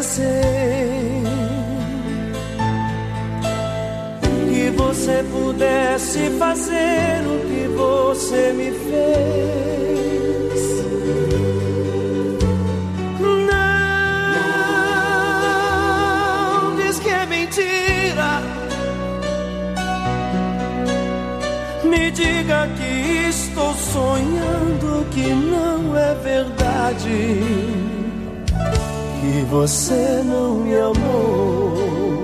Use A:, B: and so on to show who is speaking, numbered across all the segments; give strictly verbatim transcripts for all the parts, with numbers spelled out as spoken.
A: agradecer que você pudesse fazer o que você me fez. Não diz que é mentira, me diga que estou sonhando, que não é verdade, que você não me amou.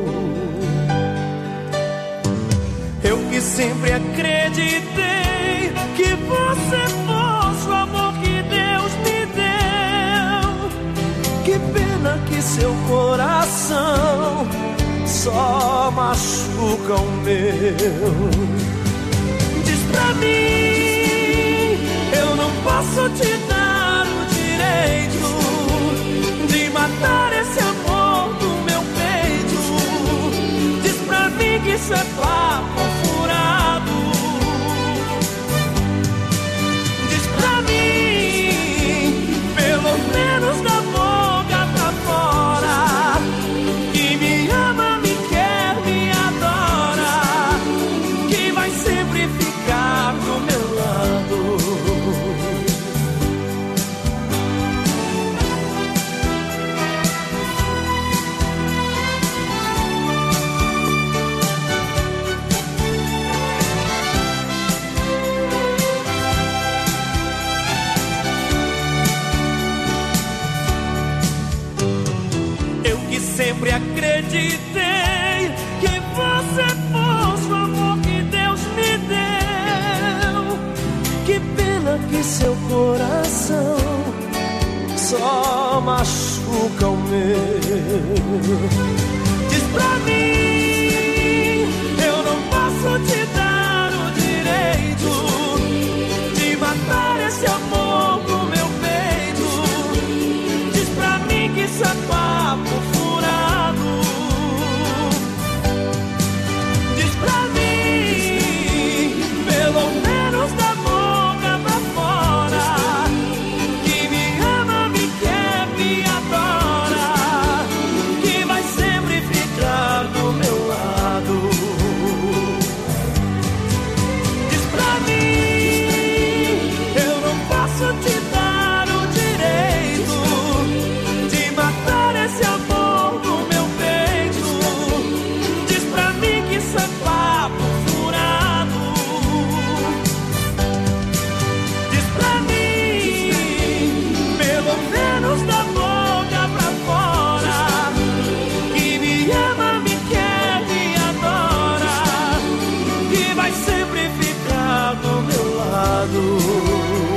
A: Eu que sempre acreditei que você fosse o amor que Deus me deu. Que pena que seu coração só machuca o meu. Diz pra mim, eu não posso te dar o direito de matar esse amor do meu peito. Diz pra mim que isso é papo furado. Diz pra mim, pelo menos da boca pra fora, que me ama, me quer, me adora, que vai sempre ficar do meu lado. Sempre acreditei que você fosse o amor que Deus me deu. Que pena que seu coração só machuca o meu. Diz pra mim, eu não posso te dar o direito de matar esse amor do meu peito. Diz pra mim que isso é papo furado. Diz pra mim, pelo menos da boca pra fora, que me ama, me quer, me adora, que vai sempre ficar do meu lado. Diz pra mim, eu não posso te dar o direito de matar esse amor do meu peito. Diz pra mim que isso é papo furado. Diz pra mim, pelo menos da boca pra fora, que me ama, me quer, me adora, que vai sempre ficar do meu lado.